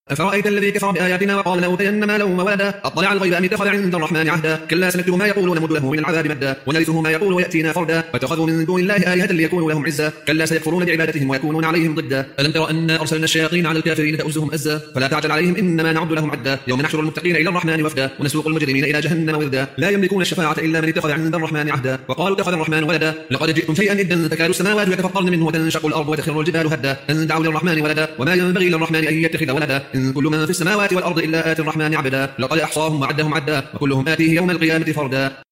أفرأيت الذي كفر بآياتنا وقال لأوتين مالا وولدا أطلع الغيب أم اتخذ عند الرحمن عهدا كلا سنكتب ما يقول ونمد له من العذاب مدا ونرثه ما يقول ويأتينا فردا فاتخذوا من دون الله آلهة ليكونوا لهم عزا كلا سيكفرون بعبادتهم ويكونون عليهم ضدا ألم تر أنا أرسلنا الشياطين على الكافرين تؤزهم أزا فلا تعجل عليهم إنما نعد لهم عدا يوم نحشر المتقين إلى الرحمن وفدا ونسوق المجرمين إلى جهنم وردا لا يملكون الشفاعة إلا من اتخذ عند الرحمن عهدا وقالوا اتخذ الرحمن ولدا لقد جئتم شيئا إدا تكاد السماوات يتفطرن منه وتنشق الأرض وتخر الجبال هدا أن دعوا للرحمن ولدا وما ينبغي للرحمن أن يتخذ ولدا إن كل من في السماوات والأرض إلا آتي الرحمن عبدا لقد أحصاهم وعدهم عدا وكلهم آتيه يوم القيامة فردا